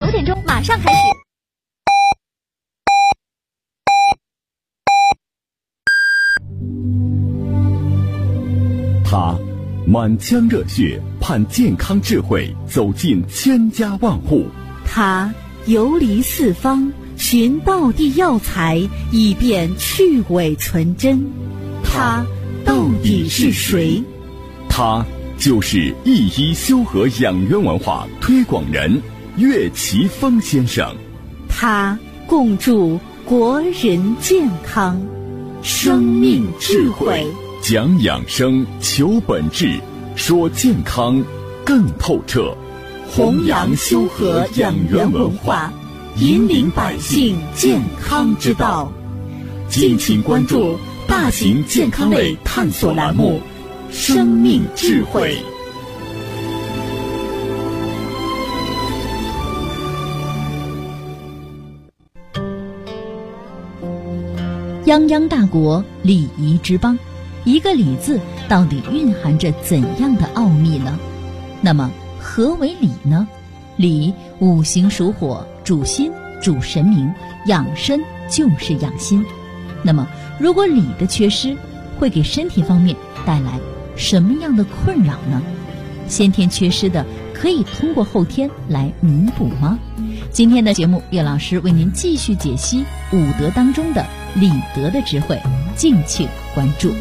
9点钟马上开始。 他满腔热血盼健康智慧走进千家万户， 他游离四方寻道地药材，以便去伪存真。他到底是谁？ 他就是一一修和养元文化推广人岳奇峰先生。 他共筑国人健康，生命智慧， 讲养生，求本质，说健康更透彻， 弘扬修和养元文化，引领百姓健康之道。敬请关注大型健康类探索栏目《生命智慧》。泱泱大国，礼仪之邦，一个礼字到底蕴含着怎样的奥秘呢？那么何为礼呢？礼五行属火，主心，主神明，养身就是养心。那么如果礼的缺失，会给身体方面带来什么样的困扰呢？先天缺失的可以通过后天来弥补吗？今天的节目，岳老师为您继续解析五德当中的礼德的智慧，敬请关注。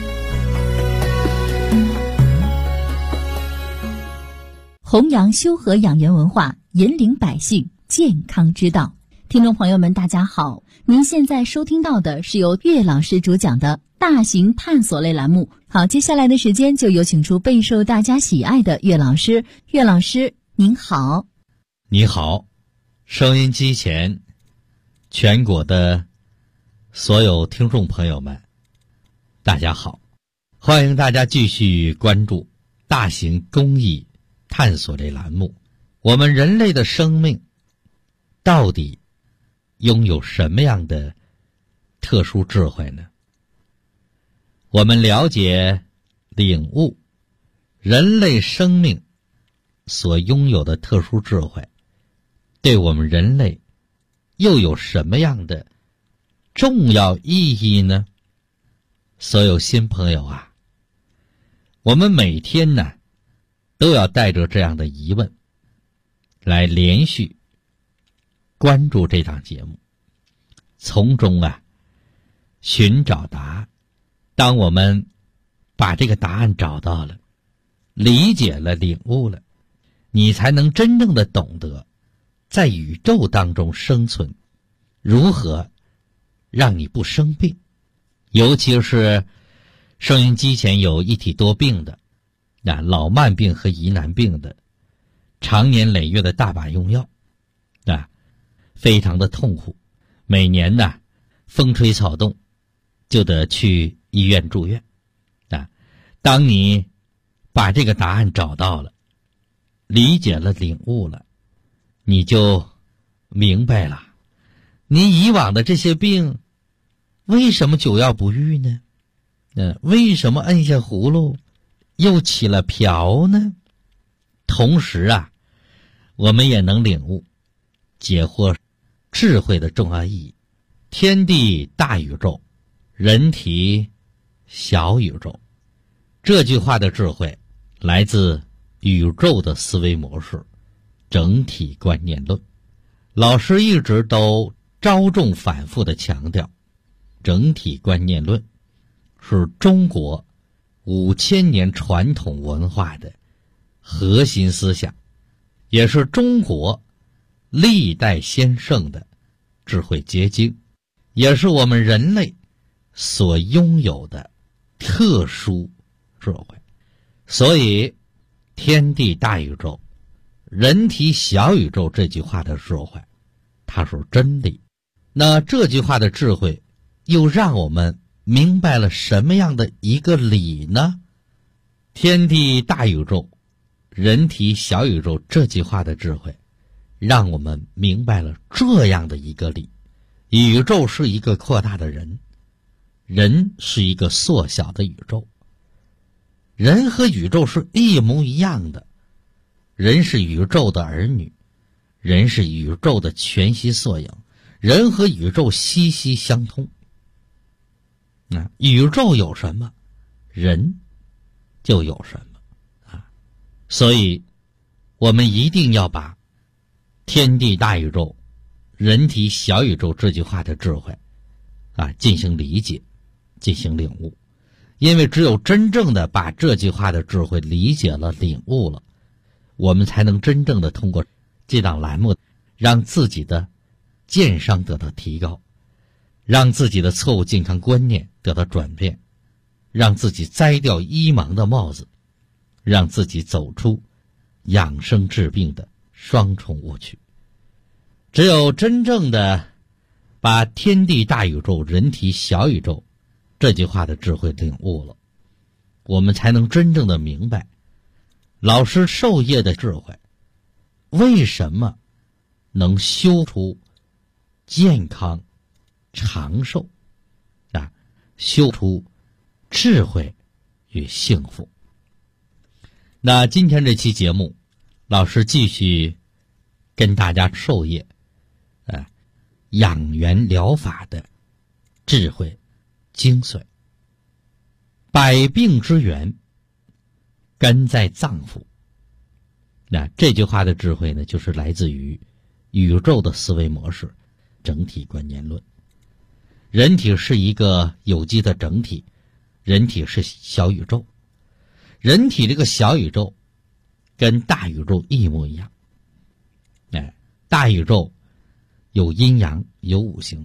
弘扬修和养元文化，引领百姓健康之道。听众朋友们大家好，您现在收听到的是由岳老师主讲的大型探索类栏目。好，接下来的时间就有请出备受大家喜爱的岳老师。岳老师您好。 你好，收音机前全国的所有听众朋友们大家好，欢迎大家继续关注大型公益探索类栏目。我们人类的生命到底拥有什么样的特殊智慧呢？我们了解领悟人类生命所拥有的特殊智慧，对我们人类又有什么样的重要意义呢？所有新朋友啊，我们每天呢都要带着这样的疑问来连续关注这档节目，从中寻找答案。当我们把这个答案找到了，理解了，领悟了，你才能真正的懂得在宇宙当中生存如何让你不生病。尤其是收音机前有一体多病的老慢病和疑难病的，常年累月的大把用药非常的痛苦，每年风吹草动就得去医院住院当你把这个答案找到了，理解了，领悟了，你就明白了你以往的这些病为什么久药不愈呢？为什么摁下葫芦又起了瓢呢？同时我们也能领悟解惑智慧的重要意义。天地大宇宙，人体小宇宙，这句话的智慧来自宇宙的思维模式，整体观念论。老师一直都着重反复地强调，整体观念论是中国5000年传统文化的核心思想，也是中国历代先圣的智慧结晶，也是我们人类所拥有的特殊智慧。所以天地大宇宙，人体小宇宙这句话的智慧，它是真理。那这句话的智慧又让我们明白了什么样的一个理呢？天地大宇宙，人体小宇宙这句话的智慧让我们明白了这样的一个理：宇宙是一个扩大的人，人是一个缩小的宇宙。人和宇宙是一模一样的，人是宇宙的儿女， 人是宇宙的全息缩影，人和宇宙息息相通。宇宙有什么，人就有什么啊！所以我们一定要把天地大宇宙、人体小宇宙这句话的智慧进行理解，进行领悟。因为只有真正的把这句话的智慧理解了、领悟了，我们才能真正的通过这档栏目，让自己的健商得到提高，让自己的错误健康观念得到转变，让自己摘掉医盲的帽子，让自己走出养生治病的双重误区。只有真正的把天地大宇宙、人体小宇宙这句话的智慧领悟了，我们才能真正的明白老师授业的智慧为什么能修出健康长寿修出智慧与幸福。那今天这期节目，老师继续跟大家授业养元疗法的智慧精髓。百病之源根在脏腑。那这句话的智慧呢，就是来自于宇宙的思维模式整体观念论。人体是一个有机的整体，人体是小宇宙，人体这个小宇宙跟大宇宙一模一样。大宇宙有阴阳，有五行，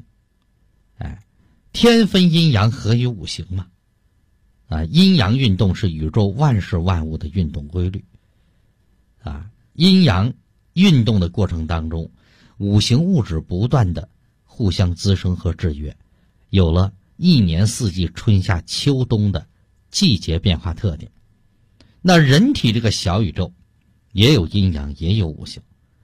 天分阴阳，合于五行嘛。阴阳运动是宇宙万事万物的运动规律。阴阳运动的过程当中，五行物质不断的互相滋生和制约，有了一年四季春夏秋冬的季节变化特点。那人体这个小宇宙也有阴阳，也有五行。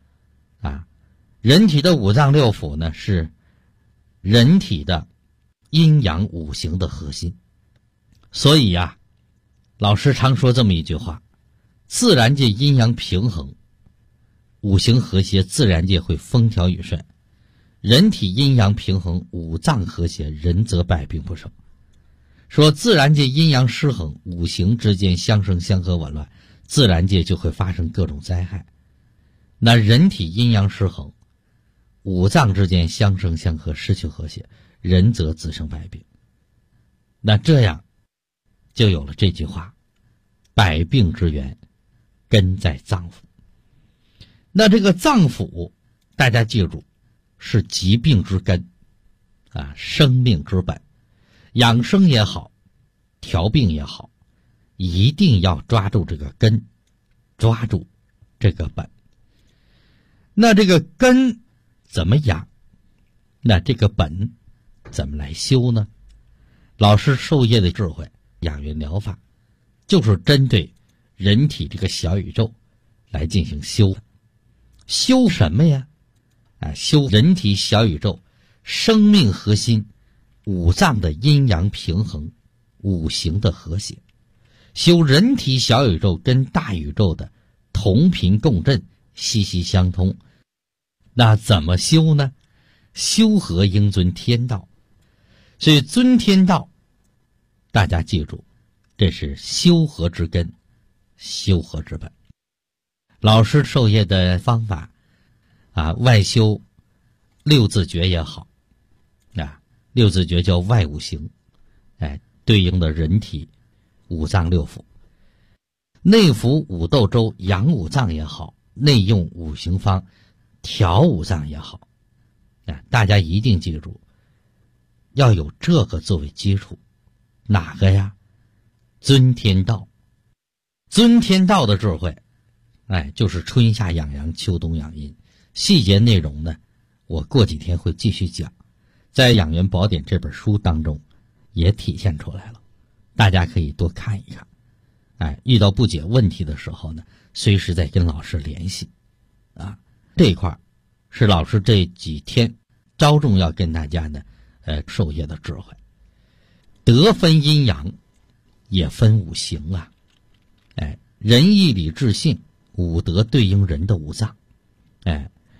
人体的五脏六腑呢，是人体的阴阳五行的核心。所以老师常说这么一句话：自然界阴阳平衡，五行和谐，自然界会风调雨顺；人体阴阳平衡，五脏和谐，人则百病不生。说自然界阴阳失衡，五行之间相生相合紊乱，自然界就会发生各种灾害。那人体阴阳失衡，五脏之间相生相合，失去和谐，人则自生百病。那这样就有了这句话：百病之源根在脏腑。那这个脏腑大家记住，是疾病之根生命之本。养生也好，调病也好，一定要抓住这个根，抓住这个本。那这个根怎么养？那这个本怎么来修呢？老师授业的智慧养元疗法，就是针对人体这个小宇宙来进行修。修什么呀？修人体小宇宙生命核心，五脏的阴阳平衡，五行的和谐。修人体小宇宙跟大宇宙的同频共振，息息相通。那怎么修呢？修和应遵天道。所以遵天道，大家记住，这是修和之根，修和之本。老师授业的方法外修六字诀也好，六字诀叫外五行，对应的人体五脏六腑。内服五斗粥养五脏也好，内用五行方调五脏也好，大家一定记住，要有这个作为基础。哪个呀？遵天道。遵天道的智慧，就是春夏养阳，秋冬养阴。细节内容呢，我过几天会继续讲，在《养元宝典》这本书当中也体现出来了，大家可以多看一看。遇到不解问题的时候呢，随时再跟老师联系。这一块是老师这几天着重要跟大家呢授业的智慧。德分阴阳，也分五行仁义礼智信，五德对应人的五脏。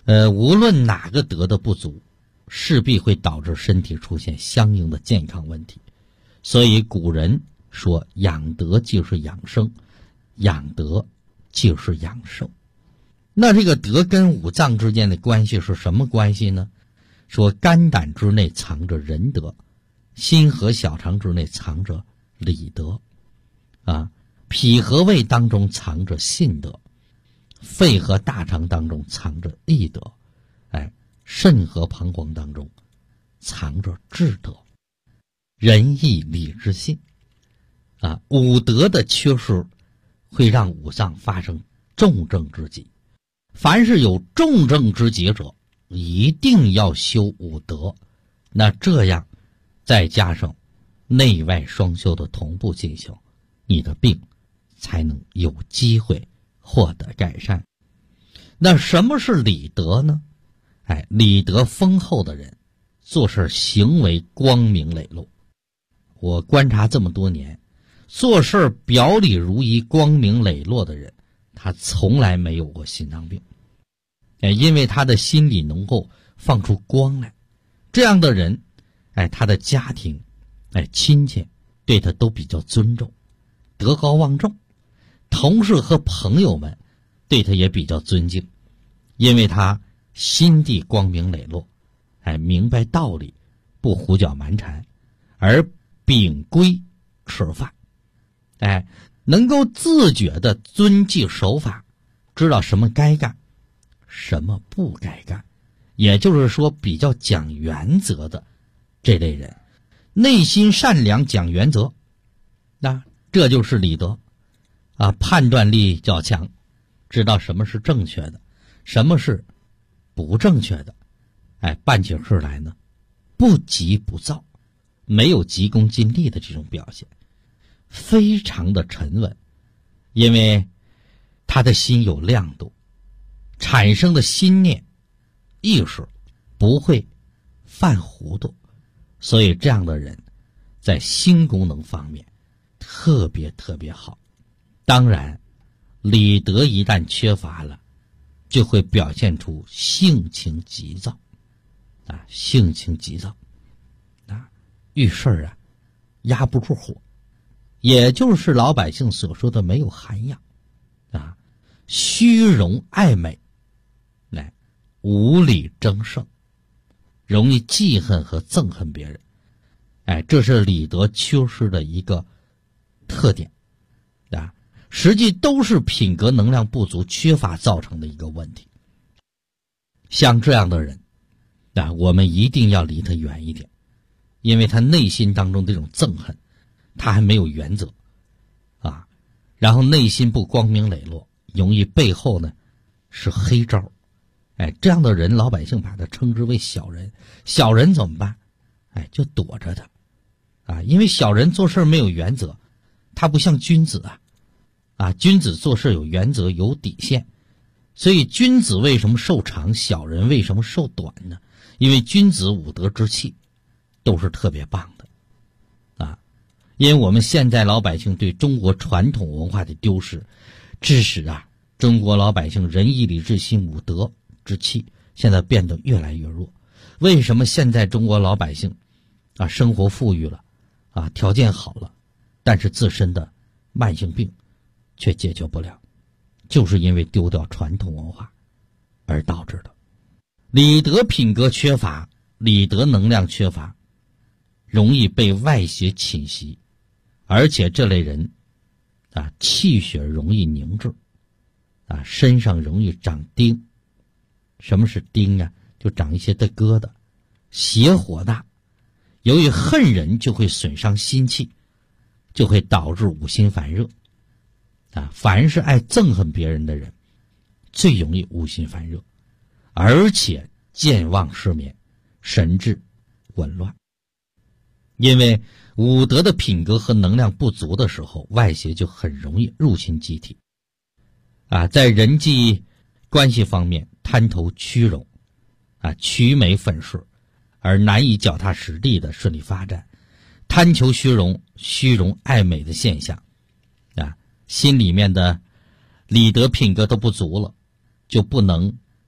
无论哪个德的不足，势必会导致身体出现相应的健康问题。所以古人说养德就是养生，养德就是养寿。那这个德跟五脏之间的关系是什么关系呢？说肝胆之内藏着仁德，心和小肠之内藏着礼德，脾和胃当中藏着信德，肺和大肠当中藏着义德，肾和膀胱当中藏着智德，仁义礼智信。五德的缺失会让五脏发生重症之疾。凡是有重症之疾者，一定要修五德。那这样再加上内外双修的同步进行，你的病才能有机会获得改善。那什么是礼德呢？礼德丰厚的人做事行为光明磊落。我观察这么多年，做事表里如一光明磊落的人，他从来没有过心脏病。因为他的心里能够放出光来，这样的人他的家庭亲戚对他都比较尊重，德高望重，同事和朋友们对他也比较尊敬，因为他心地光明磊落，明白道理，不胡搅蛮缠，而秉规吃饭，能够自觉的遵纪守法，知道什么该干什么不该干，也就是说比较讲原则的这类人，内心善良讲原则，那这就是礼德判断力较强，知道什么是正确的，什么是不正确的，办起事来呢不急不躁，没有急功近利的这种表现，非常的沉稳，因为他的心有亮度，产生的心念意识不会犯糊涂，所以这样的人在心功能方面特别特别好。当然礼德一旦缺乏了，就会表现出性情急躁性情急躁遇事压不住火，也就是老百姓所说的没有涵养虚荣爱美，无理争胜，容易记恨和憎恨别人，这是礼德缺失的一个特点实际都是品格能量不足缺乏造成的一个问题。像这样的人我们一定要离他远一点，因为他内心当中这种憎恨，他还没有原则然后内心不光明磊落，容易背后呢是黑招。这样的人老百姓把他称之为小人。小人怎么办？就躲着他因为小人做事没有原则，他不像君子君子做事有原则有底线，所以君子为什么寿长，小人为什么寿短呢？因为君子五德之气都是特别棒的因为我们现在老百姓对中国传统文化的丢失，致使中国老百姓仁义礼智信五德之气现在变得越来越弱。为什么现在中国老百姓生活富裕了条件好了，但是自身的慢性病却解决不了，就是因为丢掉传统文化而导致的。礼德品格缺乏，礼德能量缺乏，容易被外邪侵袭，而且这类人气血容易凝滞身上容易长钉。什么是钉就长一些的疙瘩，邪火大，由于恨人就会损伤心气，就会导致五心烦热凡是爱憎恨别人的人最容易五心烦热，而且健忘失眠，神志紊乱。因为五德的品格和能量不足的时候，外邪就很容易入侵机体在人际关系方面贪图虚荣曲美粉饰，而难以脚踏实地的顺利发展。贪求虚荣爱美的现象心里面的礼德品格都不足了，就不能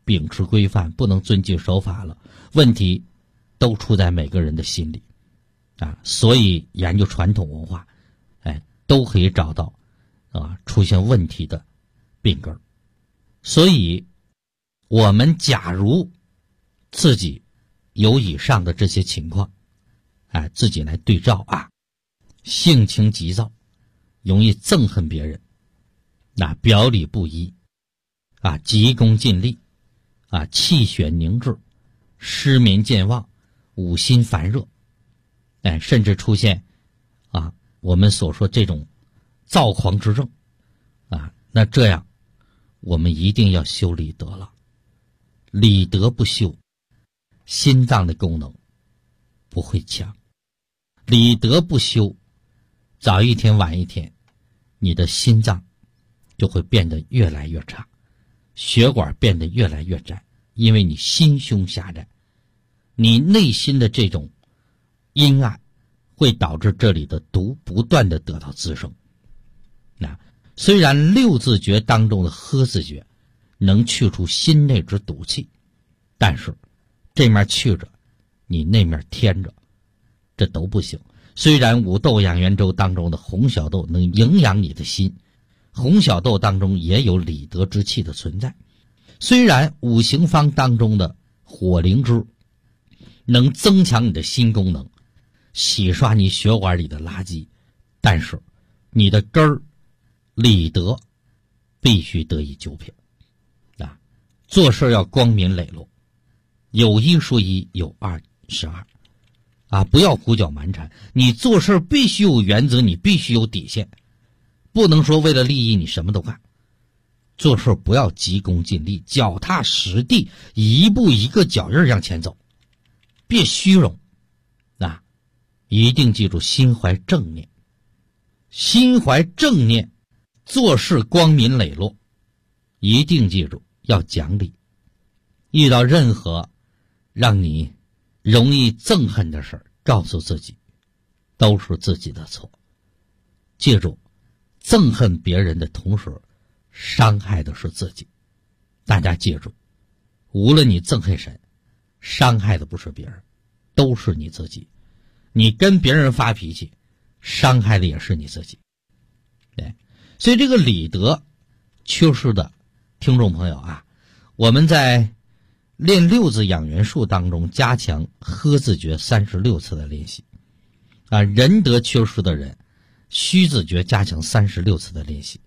秉持规范，不能遵纪守法了，问题都出在每个人的心里啊。所以研究传统文化，都可以找到出现问题的病根。所以我们假如自己有以上的这些情况，自己来对照性情急躁，容易憎恨别人，表里不一，急功近利，气血凝滞，失眠健忘，五心烦热，甚至出现我们所说这种躁狂之症那这样我们一定要修理德了。理德不修，心脏的功能不会强。理德不修，早一天晚一天，你的心脏就会变得越来越差，血管变得越来越窄，因为你心胸狭窄，你内心的这种阴暗会导致这里的毒不断的得到滋生。虽然六字诀当中的呵字诀能去除心内之毒气，但是这面去着，你那面添着，这都不行。虽然五豆养元粥当中的红小豆能营养你的心，红小豆当中也有理德之气的存在。虽然五行方当中的火灵芝能增强你的心功能，洗刷你血管里的垃圾，但是你的根儿理德必须得以纠平做事要光明磊落，有一说一，有二是二不要胡搅蛮缠。你做事必须有原则，你必须有底线，不能说为了利益你什么都干。做事不要急功近利，脚踏实地，一步一个脚印向前走，别虚荣一定记住心怀正念，心怀正念，做事光明磊落，一定记住要讲理。遇到任何让你容易憎恨的事儿，告诉自己都是自己的错。记住，憎恨别人的同时，伤害的是自己。大家记住，无论你憎恨谁，伤害的不是别人，都是你自己。你跟别人发脾气，伤害的也是你自己。所以这个理德缺失的听众朋友我们在练六字养元术当中加强呵字诀36次的练习仁德缺失的人，虚字诀加强36次的练习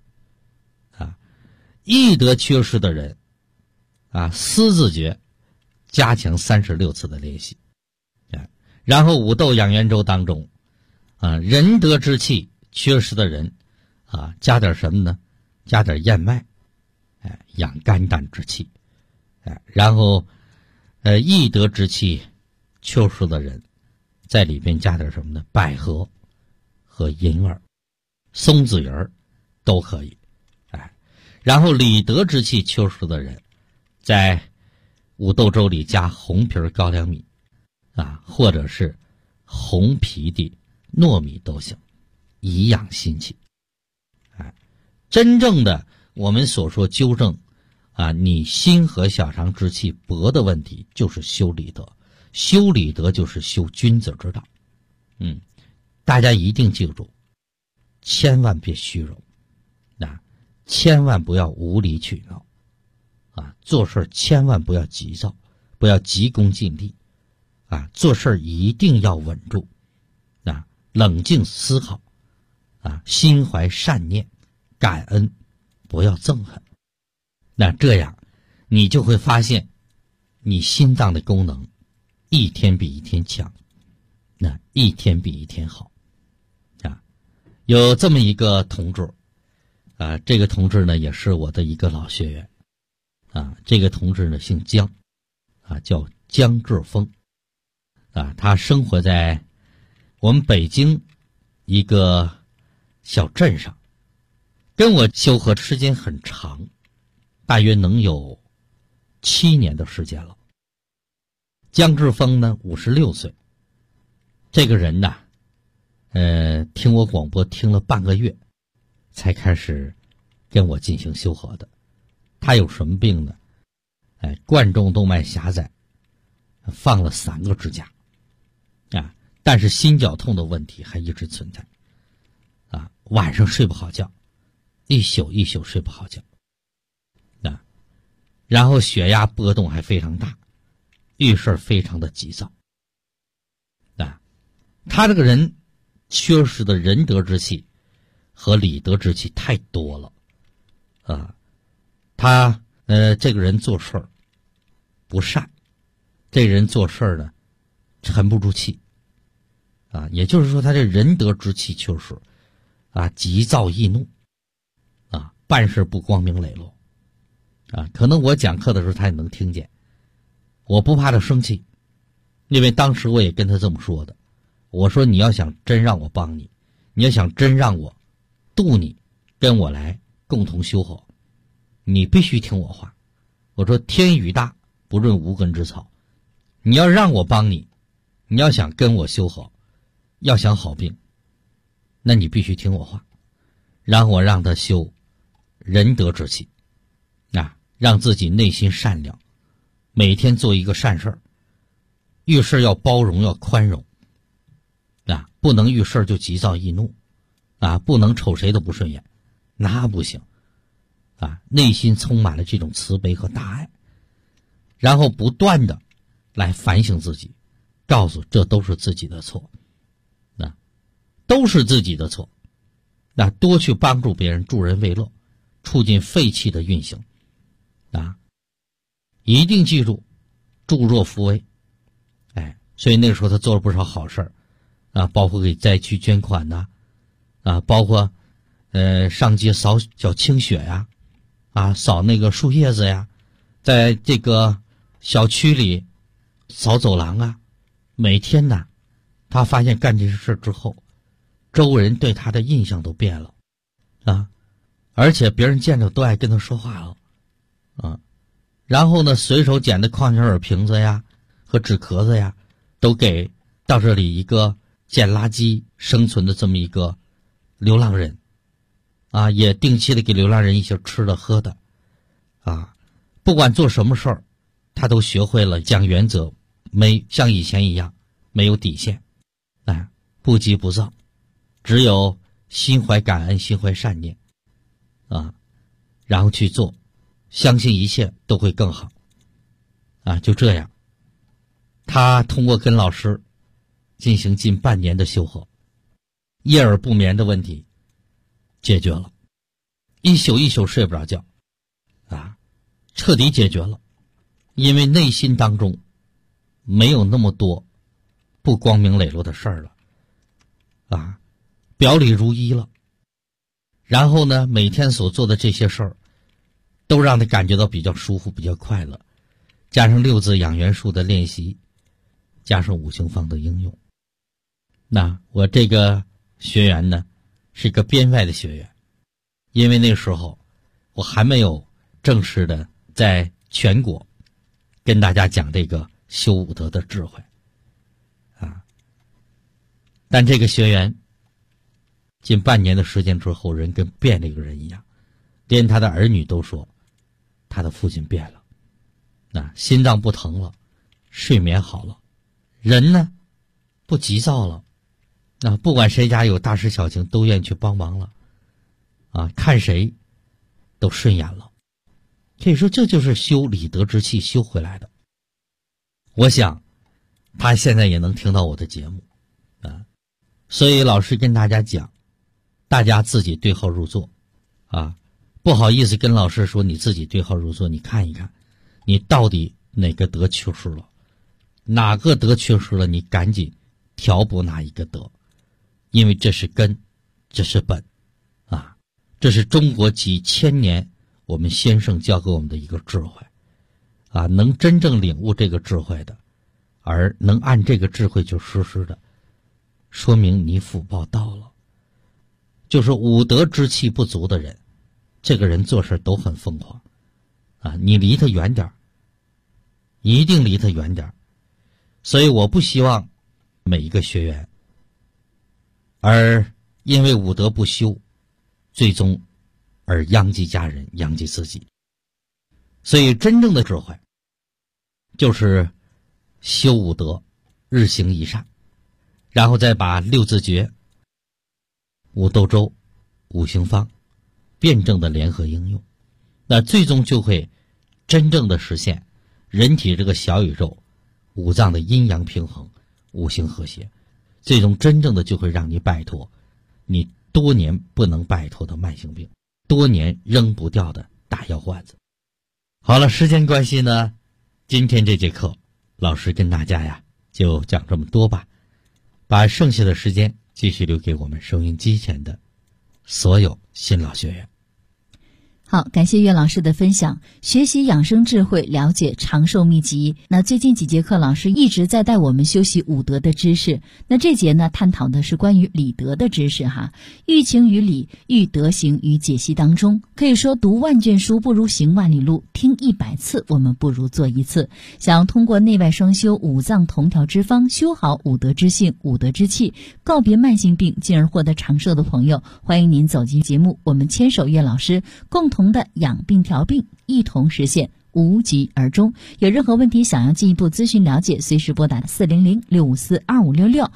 义德缺失的人思字诀加强36次的练习然后五豆养元粥当中仁德之气缺失的人加点什么呢？加点燕麦养肝胆之气然后义德之气缺失的人，在里边加点什么呢？百合和银耳、松子仁都可以然后理德之气缺失的人，在五豆粥里加红皮高粱米或者是红皮的糯米都行，以养心气真正的我们所说纠正你心和小肠之气薄的问题，就是修理德。修理德就是修君子之道大家一定记住，千万别虚荣千万不要无理取闹做事千万不要急躁，不要急功近利做事一定要稳住冷静思考心怀善念，感恩，不要憎恨。那这样你就会发现你心脏的功能一天比一天强，一天比一天好有这么一个同志这个同志呢也是我的一个老学员这个同志呢姓姜叫姜志峰他生活在我们北京一个小镇上，跟我修和时间很长，大约能有7年的时间了。姜志峰呢56岁，这个人呢听我广播听了半个月才开始跟我进行修和的。他有什么病呢冠状动脉狭窄，放了3个支架，但是心绞痛的问题还一直存在，晚上睡不好觉，一宿一宿睡不好觉，然后血压波动还非常大，遇事非常的急躁，他这个人缺失的仁德之气和礼德之气太多了，他这个人做事儿不善，这个人做事儿呢沉不住气，也就是说他这仁德之气缺失，急躁易怒，办事不光明磊落，可能我讲课的时候他也能听见，我不怕他生气，因为当时我也跟他这么说的，我说你要想真让我帮你，你要想真让我度你，跟我来共同修好，你必须听我话。我说天雨大，不润无根之草，你要让我帮你，你要想跟我修好，要想好病，那你必须听我话，然后我让他修仁德之气，让自己内心善良，每天做一个善事儿，遇事要包容要宽容，不能遇事就急躁易怒，不能瞅谁都不顺眼，那不行，内心充满了这种慈悲和大爱，然后不断的来反省自己，告诉这都是自己的错，都是自己的错，多去帮助别人，助人为乐，促进肺气的运行，一定记住助弱扶危，所以那个时候他做了不少好事儿，包括给灾区捐款呐，包括上街扫小清雪呀，扫那个树叶子呀，在这个小区里扫走廊啊，每天呢，他发现干这些事之后，周围人对他的印象都变了，而且别人见着都爱跟他说话了，然后呢，随手捡的矿泉水瓶子呀和纸壳子呀，都给到这里一个捡垃圾生存的这么一个流浪人，也定期的给流浪人一些吃的喝的，不管做什么事儿，他都学会了讲原则，没像以前一样没有底线，不急不躁，只有心怀感恩，心怀善念，然后去做，相信一切都会更好，就这样，他通过跟老师进行近半年的修和，夜耳不眠的问题解决了，一宿一宿睡不着觉，彻底解决了，因为内心当中没有那么多不光明磊落的事儿了，表里如一了，然后呢，每天所做的这些事儿都让他感觉到比较舒服，比较快乐，加上6字养元术的练习，加上五行方的应用，那我这个学员呢是一个编外的学员，因为那时候我还没有正式的在全国跟大家讲这个修武德的智慧，但这个学员近半年的时间之后，人跟变了一个人一样，连他的儿女都说他的父亲变了，心脏不疼了，睡眠好了，人呢不急躁了，不管谁家有大事小情都愿意去帮忙了，看谁都顺眼了，可以说这就是修礼德之气修回来的。我想他现在也能听到我的节目，所以老师跟大家讲，大家自己对号入座，不好意思跟老师说你自己对号入座，你看一看你到底哪个德缺失了，哪个德缺失了，你赶紧调补哪一个德，因为这是根，这是本，这是中国几千年我们先生教给我们的一个智慧，能真正领悟这个智慧的，而能按这个智慧去实施的，说明你福报到了。就是武德之气不足的人，这个人做事都很疯狂，你离他远点，一定离他远点。所以我不希望每一个学员而因为武德不修，最终而殃及家人，殃及自己。所以真正的智慧就是修五德，日行一善，然后再把六字诀、五斗周、五行方辩证的联合应用，那最终就会真正的实现人体这个小宇宙五脏的阴阳平衡、五行和谐，最终真正的就会让你摆脱你多年不能摆脱的慢性病，多年扔不掉的大药罐子。好了，时间关系呢，今天这节课老师跟大家呀就讲这么多吧，把剩下的时间继续留给我们收音机前的所有新老学员。 好，感谢岳老师的分享，学习养生智慧，了解长寿秘籍。那最近几节课，老师一直在带我们修习五德的知识。那这节呢，探讨的是关于理德的知识哈。寓情于理，寓德行于解析当中。可以说，读万卷书不如行万里路，听100次我们不如做1次。想要通过内外双修、五脏同调之方，修好五德之性、五德之气，告别慢性病，进而获得长寿的朋友，欢迎您走进节目，我们牵手岳老师，共同的养病调病，一同实现无疾而终。有任何问题想要进一步咨询了解，随时拨打400-654-2566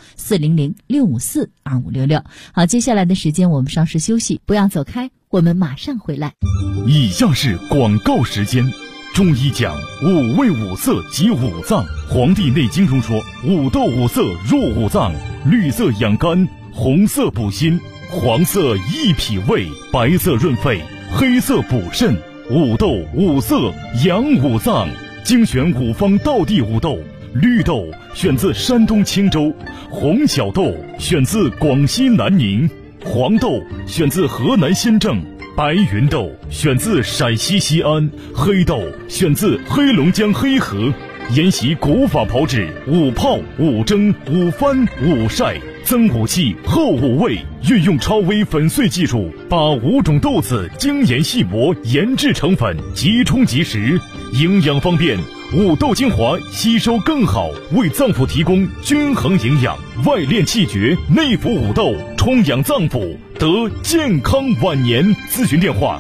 400-654-2566。好，接下来的时间我们稍事休息，不要走开，我们马上回来。 以下是广告时间。中医讲五味五色及五脏，《黄帝内经》中说五斗五色入五脏，绿色养肝，红色补心，黄色益脾胃，白色润肺，黑色补肾，五斗五色养五脏。精选五方道地五豆，绿豆选自山东青州，红小豆选自广西南宁，黄豆选自河南新郑，白云豆选自陕西西安，黑豆选自黑龙江黑河。研习古法炮制，五泡、五蒸、五翻、五晒，增五气，厚五味，运用超微粉碎技术，把5种豆子精研细磨，研制成粉，即冲即食，营养方便，五豆精华吸收更好，为脏腑提供均衡营养，外练气绝，内服五豆，充养脏腑，得健康晚年。咨询电话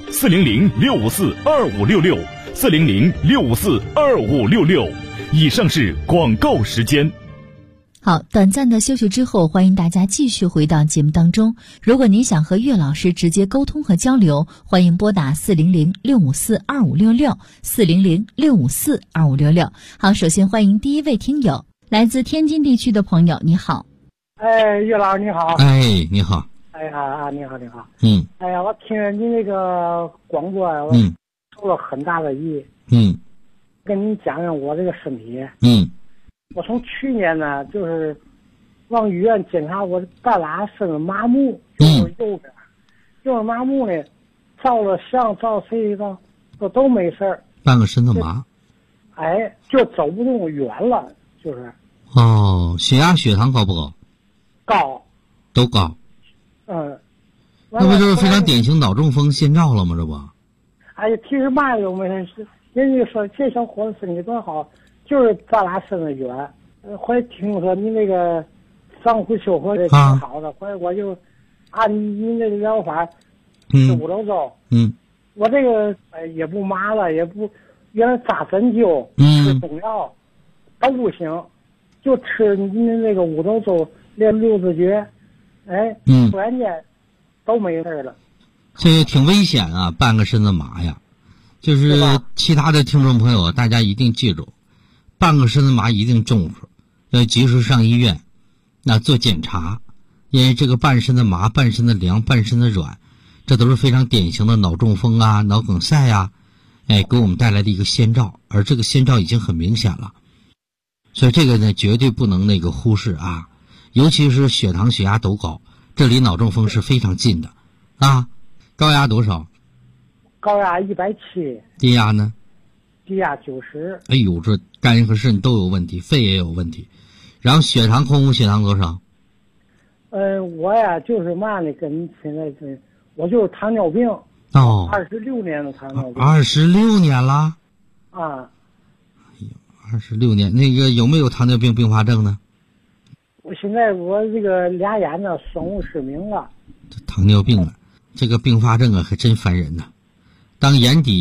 400-654-2566 400-654-2566。以上是广告时间。 好，短暂的休息之后，欢迎大家继续回到节目当中。如果您想和岳老师直接沟通和交流，欢迎拨打400-654-2566 400-654-2566。好，首先欢迎第一位听友，来自天津地区的朋友，你好。 哎，岳老师你好。 哎，你好。 哎呀，你好，你好。哎呀，我听着你那个广播呀，我受了很大的益。跟你讲讲我这个身体。我从去年呢，就是往医院检查我半拉身子麻木，就是右边，就是麻木呢，照了相，照 CT 照，都没事儿。 半个身子麻。 哎，就走不动远了，就是。 哦，血压、血糖高不高？ 高。 都高。那不就是非常典型脑中风先兆了吗？这不。 哎呀，其实嘛又没事，人家说这小伙子身体多好，就是咱俩身子远。后来听说你那个脏腑修和的挺好的，后来我就按您这个疗法吃五斗粥。我这个也不麻了，也不原来扎针灸，吃中药都不行，就吃您那个五斗粥练六字诀，突然间都没事了。 这挺危险啊，半个身子麻呀。就是其他的听众朋友，大家一定记住，半个身子麻一定重视，要及时上医院，那做检查，因为这个半身的麻、半身的凉、半身的软，这都是非常典型的脑中风啊、脑梗塞啊，给我们带来的一个先兆，而这个先兆已经很明显了，所以这个呢绝对不能忽视啊，尤其是血糖、血压都高，这离脑中风是非常近的啊。高压多少？ 高压170。 低压呢？ 低压90。 哎呦，这肝和肾都有问题，肺也有问题。然后血糖空腹血糖多少？ 我呀就是嘛呢，跟你现在我就是糖尿病。 哦。 26年的糖尿病。 26年了。 啊。 哎呦，26年，有没有糖尿病并发症呢？ 我现在这个俩眼呢双目失明了。 糖尿病啊，这个并发症啊还真烦人呢。当眼底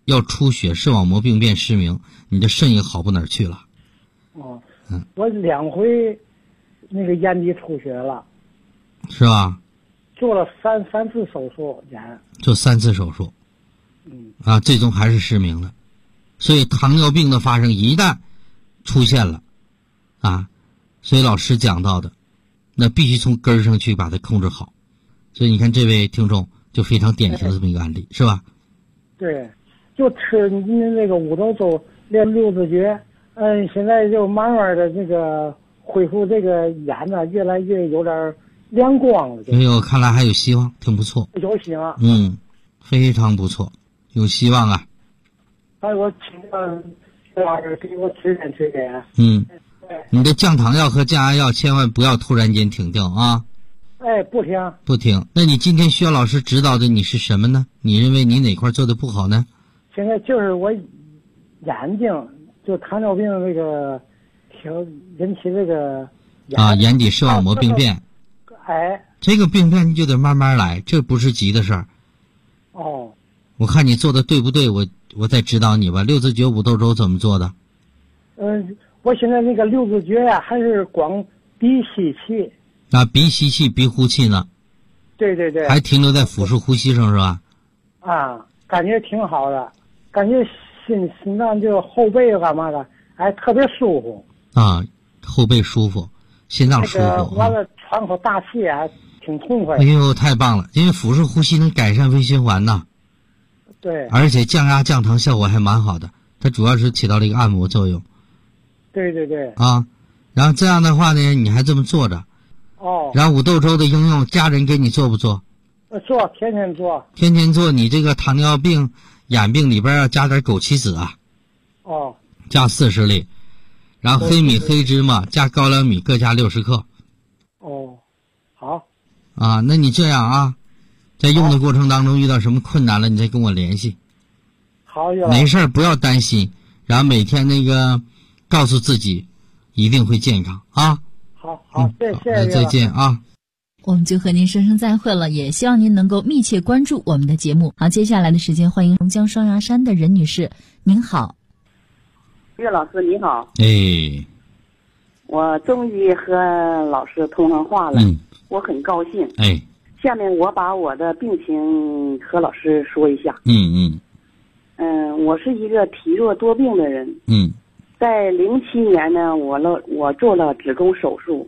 要出血，视网膜病变失明，你的肾也好不哪儿去了。 哦，我2回那个眼底出血了， 是吧？ 做了三次手术眼， 做3次手术，最终还是失明了。所以糖尿病的发生一旦出现了，所以老师讲到的，那必须从根儿上去把它控制好。所以你看这位听众就非常典型的这么一个案例，是吧？ 对，就吃您那个五豆粥练6字诀，现在就慢慢的这个恢复这个眼呢，越来越有点亮光了。 哎呦，看来还有希望，挺不错。 有希望。 非常不错，有希望啊。 我请教徐老师给我指点。 你的降糖药和降压药千万不要突然间停掉啊。 不停。 那你今天需要老师指导的你是什么呢？你认为你哪块做的不好呢？ 现在就是我眼睛就糖尿病那个引起这个眼底视网膜病变。这个病变你就得慢慢来，这不是急的事儿。我看你做的对不对，我再指导你吧。6字诀五豆粥怎么做的？ 我现在那个6字诀呀，还是光鼻吸气。 鼻吸气鼻呼气呢？ 对， 还停留在腹式呼吸上是吧？ 感觉挺好的，感觉心脏就后背干嘛的，特别舒服。 后背舒服，心脏舒服。 完了喘口大气挺痛快。 哎呦，太棒了！因为腹式呼吸能改善微循环呐。 对。 而且降压降糖效果还蛮好的，它主要是起到了一个按摩作用。 对。 然后这样的话呢，你还这么做着。然后五豆粥的应用，家人给你做不做？ 做，天天做。 天天做，你这个糖尿病、眼病里边要加点枸杞子加40粒，然后黑米、黑芝麻加高粱米各加60克。 好。 那你这样在用的过程当中遇到什么困难了，你再跟我联系。 好。 没事不要担心，然后每天那个告诉自己一定会健康啊。 好，谢谢。 再见啊。 我们就和您说声再会了，也希望您能够密切关注我们的节目。好，接下来的时间，欢迎龙江双鸭山的任女士，您好。 岳老师你好。我终于和老师通上话了，我很高兴。下面我把我的病情和老师说一下。我是一个体弱多病的人。在07年呢，我做了子宫手术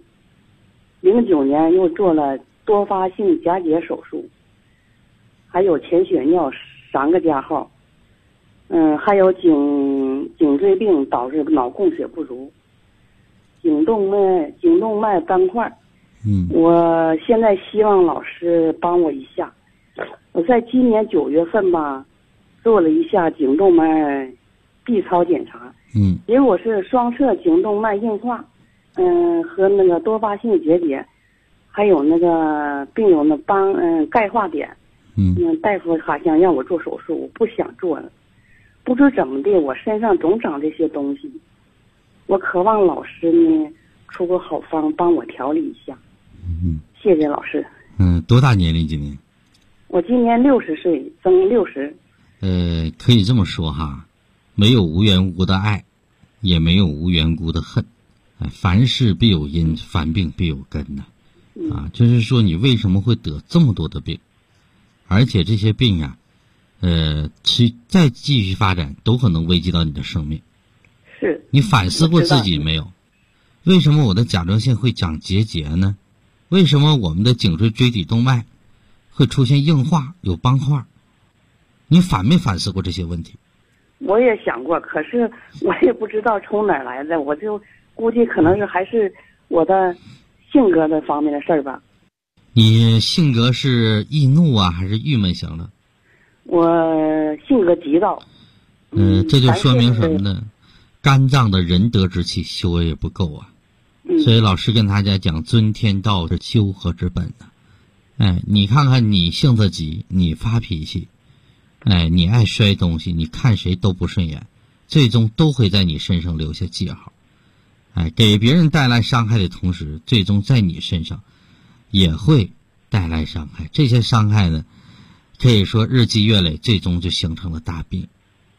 ，09年又做了多发性夹结手术，还有潜血尿3个加号，还有颈椎病导致脑供血不足，颈动脉斑块。我现在希望老师帮我一下。我在今年9月份做了一下颈动脉 B 超检查。结果是双侧颈动脉硬化，和那个多发性结节，还有那个病友的钙化点。大夫好像让我做手术，我不想做了。不知怎么的，我身上总长这些东西，我渴望老师呢出个好方帮我调理一下。谢谢老师。 多大年龄今年？ 我今年60岁，增60。 可以这么说没有无缘无故的爱，也没有无缘无故的恨。凡事必有因，凡病必有根呐。就是说你为什么会得这么多的病，而且这些病再继续发展都可能危及到你的生命。 是。 你反思过自己没有？为什么我的甲状腺会长结节呢？为什么我们的颈椎椎体动脉会出现硬化有斑块？你反没反思过这些问题？ 我也想过，可是我也不知道从哪儿来的，我就估计可能是还是我的性格的方面的事儿吧。 你性格是易怒还是郁闷型的？ 我性格急躁。 这就说明什么呢？肝脏的仁德之气修也不够所以老师跟大家讲，尊天道是修和之本你看看你性子急，你发脾气，你爱摔东西，你看谁都不顺眼，最终都会在你身上留下记号。给别人带来伤害的同时，最终在你身上也会带来伤害。这些伤害呢，可以说日积月累，最终就形成了大病。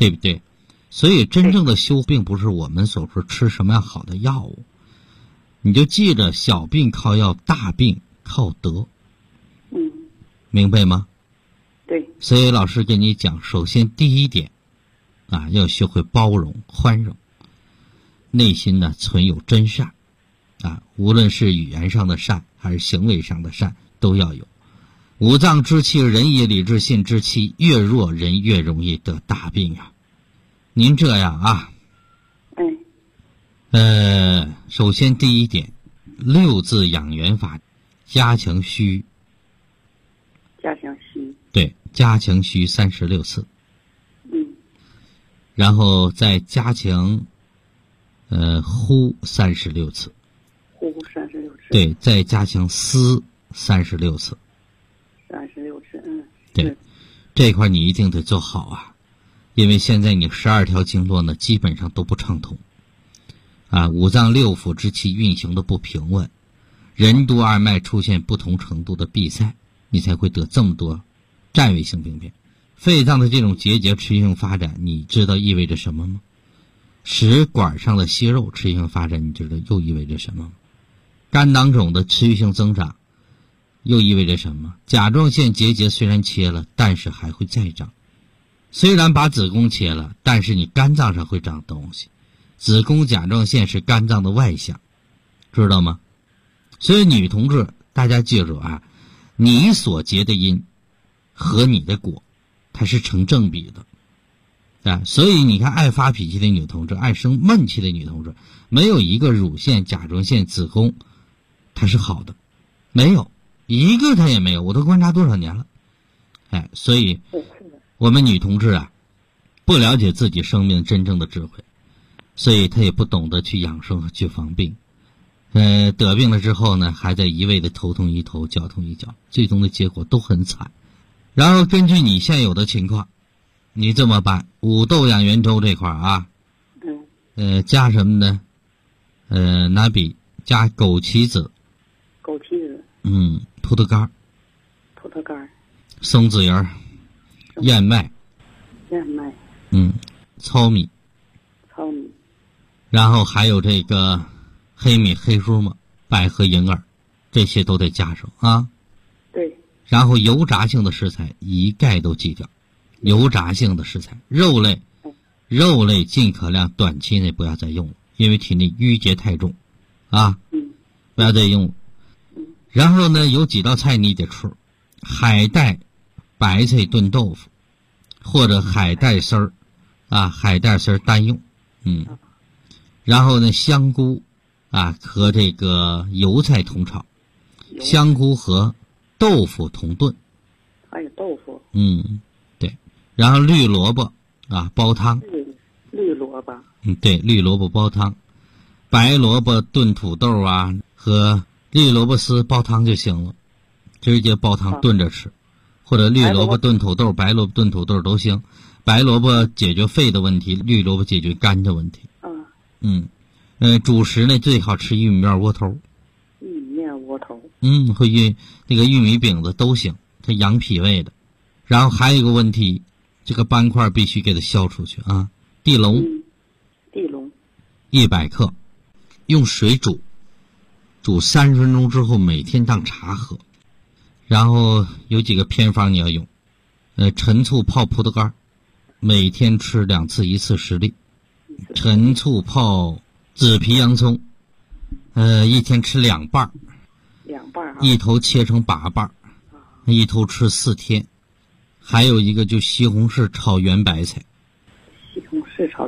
对不对？所以真正的修并不是我们所说吃什么样好的药物，你就记着小病靠药，大病靠德。明白吗？ 对。 所以老师跟你讲，首先第一点啊，要学会包容宽容，内心呢存有真善啊，无论是语言上的善还是行为上的善都要有。五脏之气，人以理智信之气越弱，人越容易得大病啊。您这样啊，首先第一点，6字养元法，加强虚。 加强虚。 对，加强虚36次。然后再加强呼36次。 呼36次。 对，再加强思36次。 36次， 对，这块你一定得做好啊，因为现在你12条经络呢基本上都不畅通啊，五脏六腑之气运行的不平稳，任督二脉出现不同程度的闭塞，你才会得这么多占位性病变。肺脏的这种结节持续性发展，你知道意味着什么吗？食管上的息肉持续性发展，你知道又意味着什么吗？肝囊肿的持续性增长又意味着什么？甲状腺结节虽然切了，但是还会再长。虽然把子宫切了，但是你肝脏上会长东西。子宫甲状腺是肝脏的外象，知道吗？所以女同志，大家记住啊，你所结的因和你的果，它是成正比的啊。所以你看，爱发脾气的女同志，爱生闷气的女同志，没有一个乳腺、甲状腺、子宫它是好的，没有一个，它也没有。我都观察多少年了，所以我们女同志啊，不了解自己生命真正的智慧，所以她也不懂得去养生和去防病。得病了之后呢，还在一味的头痛医头，脚痛医脚，最终的结果都很惨。然后根据你现有的情况，你这么办，五豆养元粥这块啊，加什么呢？拿笔加枸杞子，葡萄干，松子仁，燕麦，糙米，然后还有这个黑米、黑粟嘛，百合、银耳，这些都得加上啊。 对。 然后油炸性的食材一概都忌掉，油炸性的食材，肉类尽可量短期内不要再用了，因为体内淤结太重啊，不要再用了。然后呢，有几道菜你得吃，海带、白菜炖豆腐，或者海带丝儿啊，海带丝儿单用，然后呢，香菇啊和这个油菜同炒，香菇和豆腐同炖， 还有豆腐， 对，然后绿萝卜啊煲汤， 绿萝卜， 对，绿萝卜煲汤，白萝卜炖土豆啊和绿萝卜丝煲汤就行了，直接煲汤炖着吃，或者绿萝卜炖土豆、白萝卜炖土豆都行。白萝卜解决肺的问题，绿萝卜解决肝的问题。主食呢最好吃玉米面窝头。和那个玉米饼子都行，它养脾胃的。然后还有一个问题，这个斑块必须给它消出去啊。地龙100克，用水煮30分钟之后，每天当茶喝。然后有几个偏方你要用，陈醋泡葡萄干，每天吃2次，1次10粒。陈醋泡紫皮洋葱，一天吃2瓣，一头切成8瓣，一头吃4天。还有一个就西红柿炒圆白菜。 西红柿炒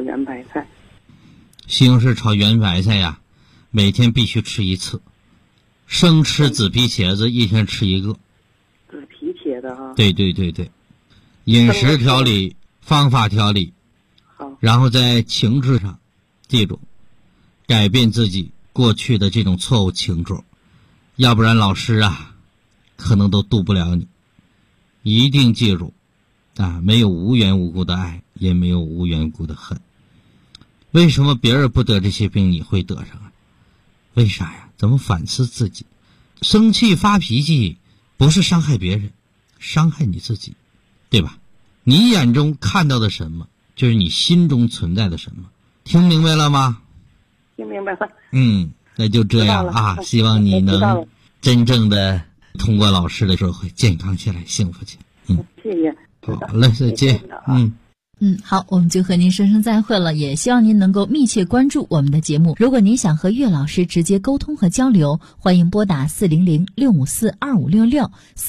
圆白菜呀， 每天必须吃1次。生吃紫皮茄子，一天吃1个。 紫皮茄子啊？ 对。饮食调理，方法调理。 好。 然后在情志上，记住，改变自己过去的这种错误情志，要不然老师啊，可能都渡不了你。一定记住啊，没有无缘无故的爱，也没有无缘无故的恨。为什么别人不得这些病，你会得上啊？为啥呀？怎么反思自己？生气发脾气不是伤害别人，伤害你自己，对吧？你眼中看到的什么， 就是你心中存在的什么。听明白了吗？ 听明白了。 那就这样啊，希望你能真正的通过老师的时候会健康起来，幸福起来。 谢谢。 好嘞，再见。 好，我们就和您说声再会了，也希望您能够密切关注我们的节目。如果您想和岳老师直接沟通和交流，欢迎拨打400-654-2566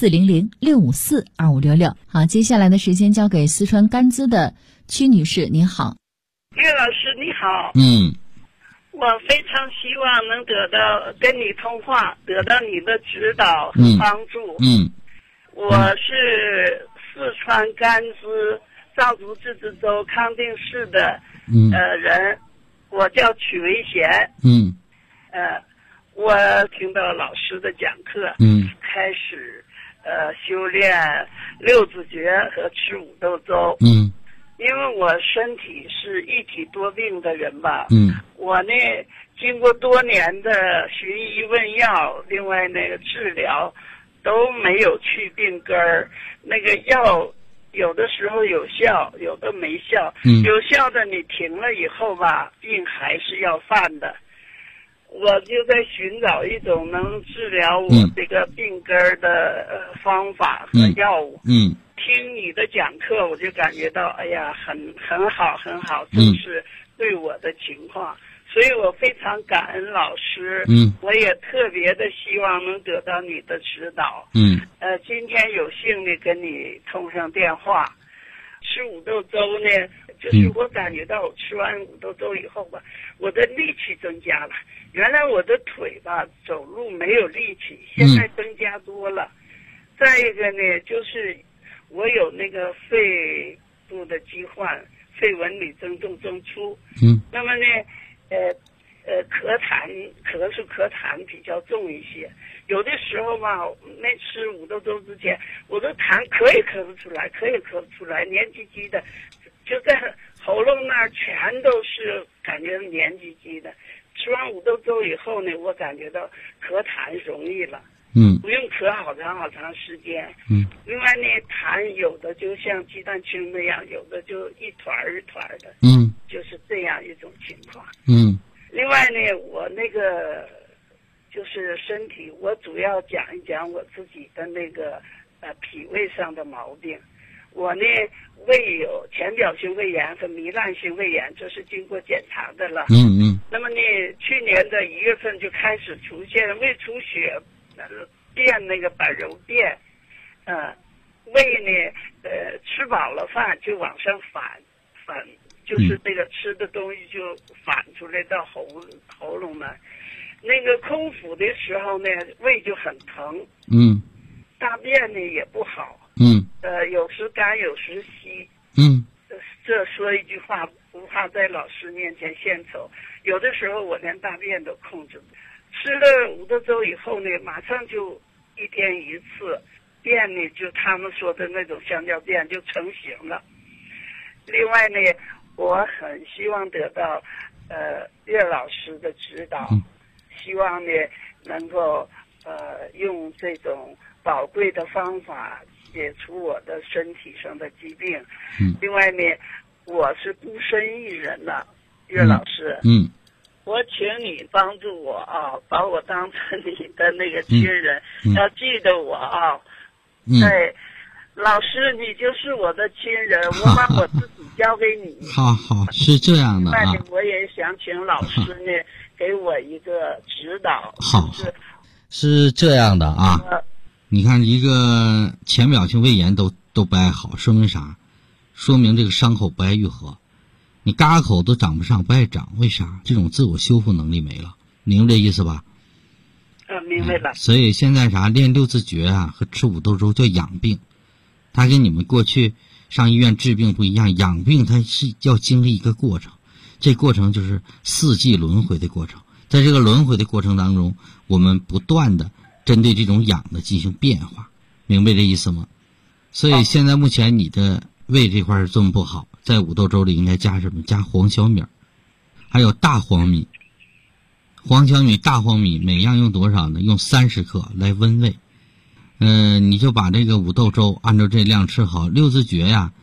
400-654-2566。好，接下来的时间交给四川甘孜的曲女士，您好。 岳老师你好。我非常希望能跟你通话，得到你的指导和帮助。我是四川甘孜藏族自治州康定市的人，我叫曲维贤。我听到老师的讲课，开始修炼六字诀和吃五豆粥。因为我身体是一体多病的人吧，我呢经过多年的寻医问药，另外那个治疗都没有去病根儿，那个药有的时候有效，有的没效。有效的你停了以后吧，病还是要犯的。我就在寻找一种能治疗我这个病根儿的方法和药物。听你的讲课，我就感觉到，哎呀，很好，很好，正是对我的情况。所以我非常感恩老师。我也特别的希望能得到你的指导。今天有幸的跟你通上电话。吃五豆粥呢，就是我感觉到我吃完五豆粥以后吧，我的力气增加了。原来我的腿吧走路没有力气，现在增加多了。再一个呢，就是我有那个肺部的疾患，肺纹理增重增粗。那么呢，咳痰比较重一些。有的时候吧，没吃五豆粥之前，我的痰咳也咳不出来，黏唧唧的，就在喉咙那儿全都是感觉黏唧唧的。吃完五豆粥以后呢，我感觉到咳痰容易了。不用咳好长时间。另外呢，痰有的就像鸡蛋清那样，有的就一团一团的。就是这样一种情况。另外呢，我那个就是身体，我主要讲一讲我自己的那个脾胃上的毛病。我呢胃有浅表性胃炎和糜烂性胃炎，这是经过检查的了。那么呢，去年的1月份就开始出现胃出血。便那个板柔便，胃呢，吃饱了饭就往上反，就是那个吃的东西就反出来到喉咙了。那个空腹的时候呢，胃就很疼。大便呢也不好。有时干有时稀。这说一句话，不怕在老师面前献丑。有的时候我连大便都控制不了。吃了五豆粥以后呢，马上就1天1次，便呢就他们说的那种香蕉便就成型了。另外呢，我很希望得到岳老师的指导，希望呢能够用这种宝贵的方法解除我的身体上的疾病。另外呢，我是孤身一人了，岳老师。我请你帮助我啊，把我当成你的那个亲人，要记得我啊。对，老师，你就是我的亲人，我把我自己交给你。 好，是这样的啊。 我也想请老师呢给我一个指导。 好，是这样的啊。你看，一个浅表性胃炎都不爱好，说明啥？说明这个伤口不爱愈合。你嘎口都长不上，不爱长，为啥？这种自我修复能力没了，明白这意思吧？ 明白了。 所以现在啥练六字诀啊和吃五豆粥叫养病，它跟你们过去上医院治病不一样，养病它是要经历一个过程，这过程就是4季轮回的过程。在这个轮回的过程当中，我们不断的针对这种养的进行变化，明白这意思吗？所以现在目前你的胃这块是这么不好，在五豆粥里应该加什么？加黄小米，还有大黄米。黄小米、大黄米每样用多少呢？用30克来温胃。你就把这个五豆粥按照这量吃好。六字诀呀，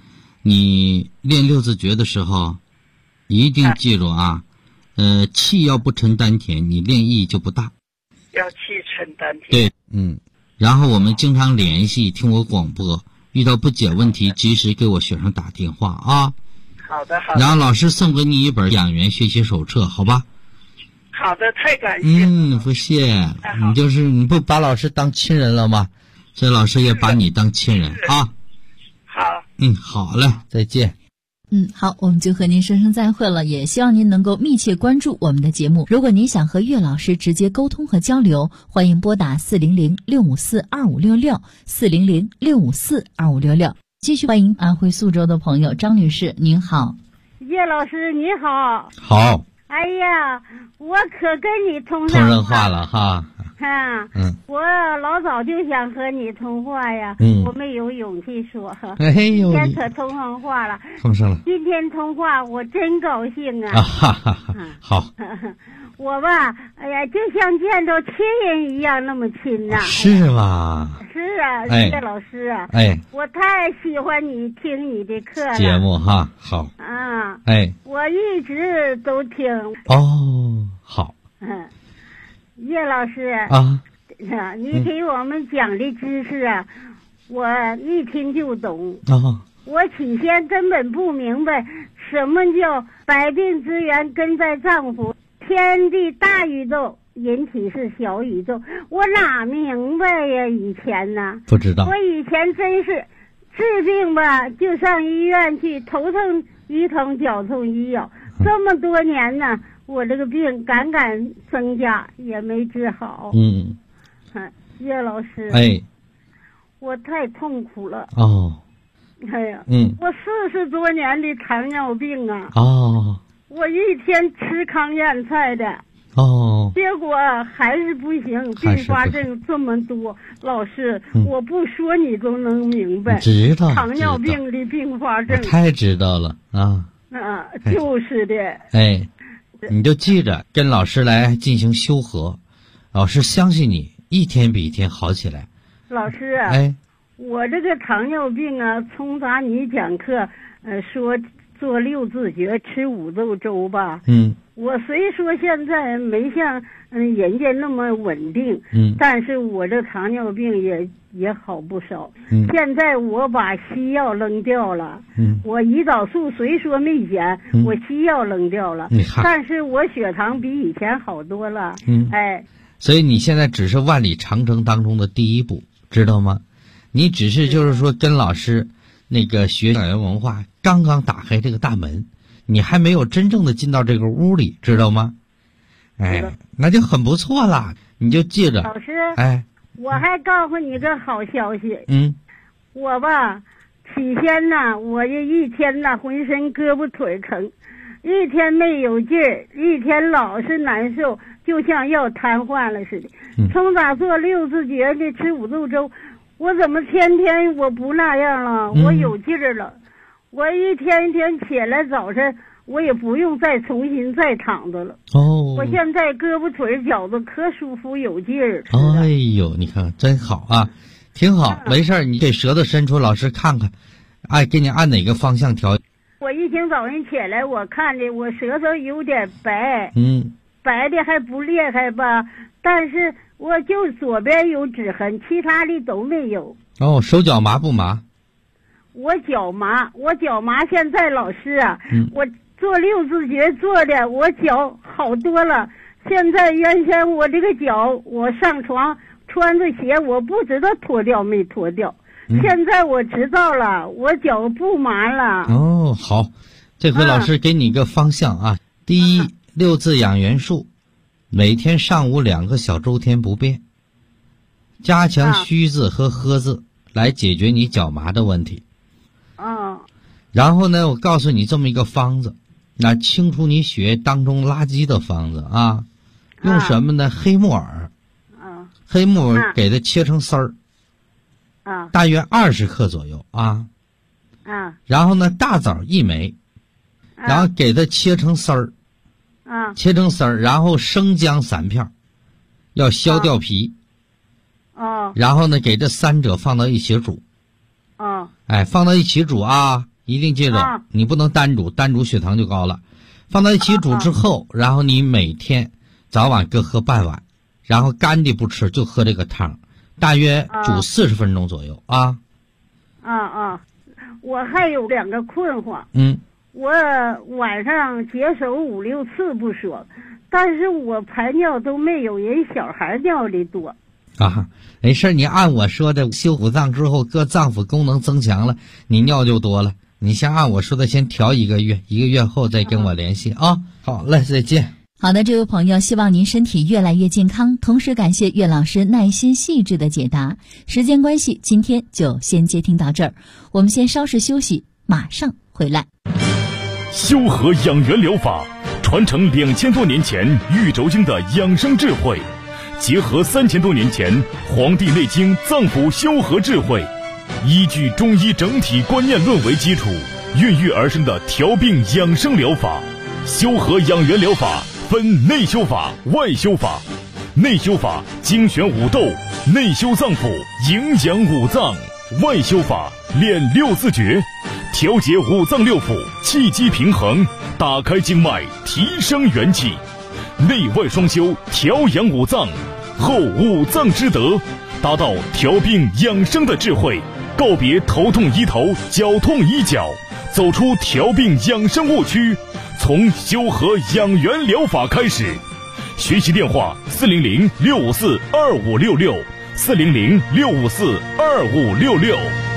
你练六字诀的时候，一定记住啊，气要不沉丹田，你练意就不大。 要气沉丹田。 对，然后我们经常联系，听我广播，遇到不解问题，及时给我学生打电话啊。 好的。 然后老师送给你一本养元学习手册，好吧？ 好的，太感谢。 不谢。你不把老师当亲人了吗？所以老师也把你当亲人啊。 好。 好嘞，再见。 好，我们就和您说声再会了，也希望您能够密切关注我们的节目。如果您想和岳老师直接沟通和交流，欢迎拨打400-654-2566，400-654-2566。继续欢迎安徽宿州的朋友张女士，您好。 岳老师你好。 好。 哎呀，我可跟你通上话了哈。 我老早就想和你通话呀，我没有勇气说。 今天可通上话了。 通上了。 今天通话我真高兴啊。 好。 我吧，哎呀，就像见着亲人一样那么亲呐。 是吗？ 是啊，岳老师啊。我太喜欢你听你的课了。 节目哈，好。 我一直都听。 好。 岳老师你给我们讲的知识啊，我一听就懂。我起先根本不明白什么叫百病之源根在脏腑，天地大宇宙，人体是小宇宙，我哪明白呀？以前呢， 不知道。 我以前真是治病吧，就上医院去，头疼医疼，脚痛医药，这么多年呢，我这个病敢增加，也没治好。岳老师，我太痛苦了。哎呀，我40多年的糖尿病啊。我一天吃糠咽菜的。结果还是不行，并发症这么多。老师，我不说你都能明白。 知道。 糖尿病的并发症。 太知道了啊。 就是的。 你就记着跟老师来进行修和，老师相信你一天比一天好起来。 老师我这个糖尿病啊，从打你讲课说做六字诀吃五豆粥吧，我虽说现在没像人家那么稳定，但是我这糖尿病也好不少。现在我把西药扔掉了，我胰岛素虽说没减，我西药扔掉了，但是我血糖比以前好多了。 所以你现在只是万里长征当中的第一步，知道吗？你只是就是说跟老师那个学养元文化刚刚打开这个大门，你还没有真正的进到这个屋里，知道吗？那就很不错了，你就记着。 老师，我还告诉你个好消息。我吧，起先呢，我这一天呢，浑身胳膊腿疼，一天没有劲儿，一天老是难受，就像要瘫痪了似的。从咋做六字诀的吃五豆粥，我怎么天天我不那样了？我有劲儿了，我一天一天起来早晨，我也不用再重新再躺着了。我现在胳膊腿脚子可舒服有劲儿。 哎呦，你看真好啊，挺好。没事你给舌头伸出，老师看看，给你按哪个方向调。 我一清早上起来，我看的我舌头有点白，白的还不厉害吧，但是我就左边有指痕，其他的都没有。 手脚麻不麻？ 我脚麻，现在老师啊，我做六字诀做的，我脚好多了。现在原先我这个脚，我上床穿着鞋，我不知道脱掉没脱掉。现在我知道了，我脚不麻了。 好，这回老师给你一个方向啊。第一，六字养元术，每天上午2个小周天不变，加强虚字和呵字来解决你脚麻的问题。然后呢，我告诉你这么一个方子，那清除你血液当中垃圾的方子啊，用什么呢？黑木耳。黑木耳给它切成丝儿。大约20克左右啊。然后呢，大枣1枚，然后给它切成丝儿。切成丝儿，然后生姜3片，要削掉皮。然后呢，给这3者放到一起煮。放到一起煮啊， 一定记住，你不能单煮血糖就高了。放到一起煮之后，然后你每天早晚各喝半碗，然后干的不吃，就喝这个汤，大约煮40分钟左右啊。 我还有2个困惑。我晚上解手5、6次不说，但是我排尿都没有人小孩尿的多。 没事，你按我说的修五脏之后，各脏腑功能增强了，你尿就多了。你先按我说的先调1个月，1个月后再跟我联系啊。好嘞，再见。 好的，这位朋友，希望您身体越来越健康，同时感谢岳老师耐心细致的解答。时间关系，今天就先接听到这儿，我们先稍事休息，马上回来。 修和养元疗法传承2000多年前玉轴经的养生智慧，结合3000多年前《黄帝内经》脏腑修和智慧，依据中医整体观念论为基础，孕育而生的调病养生疗法。修和养元疗法分内修法、外修法。内修法精选五斗，内修脏腑，营养五脏；外修法练6字诀，调节五脏六腑，气机平衡，打开经脉，提升元气。内外双修，调养五脏，后五脏之德，达到调病养生的智慧，告别头痛医头，脚痛医脚，走出调病养生误区，从修和养元疗法开始。学习电话400-654-2566，400-654-2566。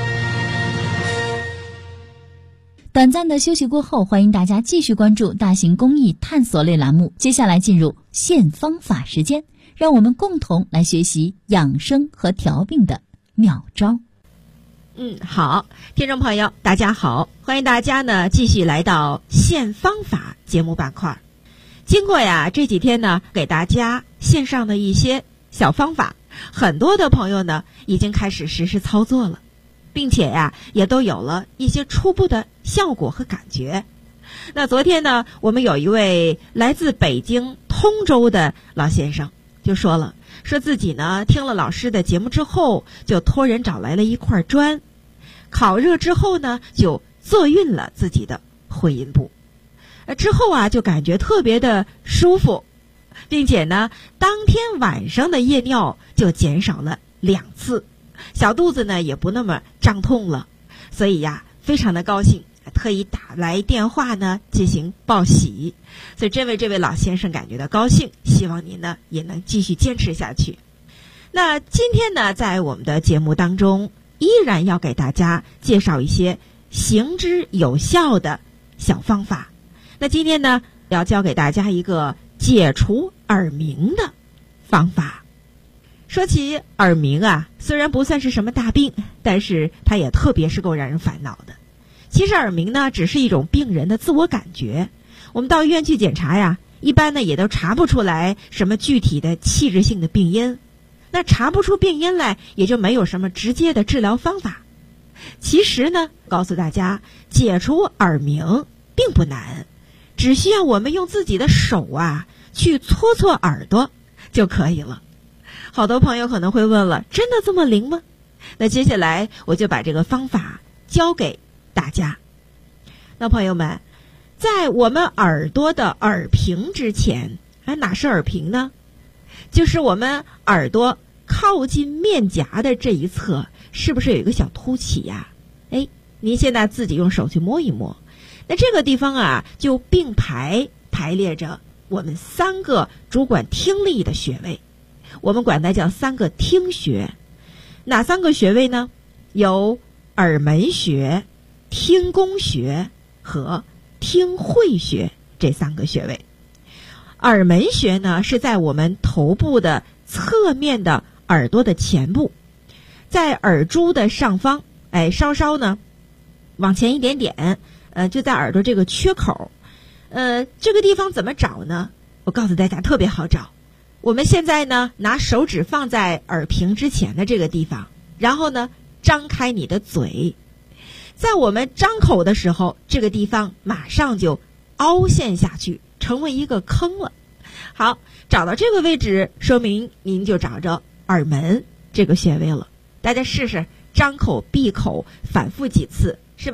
短暂的休息过后，欢迎大家继续关注大型公益探索类栏目。接下来进入现方法时间，让我们共同来学习养生和调病的妙招。 好，听众朋友大家好，欢迎大家呢继续来到现方法节目板块。经过这几天呢给大家线上的一些小方法，很多的朋友呢已经开始实施操作了，并且也都有了一些初步的效果和感觉。那昨天呢，我们有一位来自北京通州的老先生就说自己呢听了老师的节目之后，就托人找来了一块砖，烤热之后呢就坐运了自己的会阴部，之后就感觉特别的舒服，并且呢当天晚上的夜尿就减少了2次，小肚子呢也不那么胀痛了，所以非常的高兴，特意打来电话呢进行报喜。所以这位老先生感觉到高兴，希望您呢也能继续坚持下去。那今天呢在我们的节目当中依然要给大家介绍一些行之有效的小方法。那今天呢要教给大家一个解除耳鸣的方法。说起耳鸣虽然不算是什么大病，但是它也特别是够让人烦恼的。其实耳鸣呢只是一种病人的自我感觉，我们到医院去检查一般呢也都查不出来什么具体的器质性的病因。那查不出病因来，也就没有什么直接的治疗方法。其实呢告诉大家，解除耳鸣并不难，只需要我们用自己的手去搓搓耳朵就可以了。好多朋友可能会问了，真的这么灵吗？那接下来我就把这个方法教给大家。那朋友们，在我们耳朵的耳屏之前，哪是耳屏呢？就是我们耳朵靠近面颊的这一侧，是不是有一个小凸起您现在自己用手去摸一摸，那这个地方就并排列着我们3个主管听力的穴位，我们管它叫3个听穴。哪3个穴位呢？有耳门穴、听宫穴和听会穴这3个穴位。耳门穴呢是在我们头部的侧面的耳朵的前部，在耳珠的上方，稍稍呢往前一点点，就在耳朵这个缺口。这个地方怎么找呢？我告诉大家特别好找。我们现在呢拿手指放在耳屏之前的这个地方，然后呢张开你的嘴，在我们张口的时候，这个地方马上就凹陷下去，成为一个坑了。好，找到这个位置，说明您就找着耳门这个穴位了。大家试试张口闭口反复几次，是吧？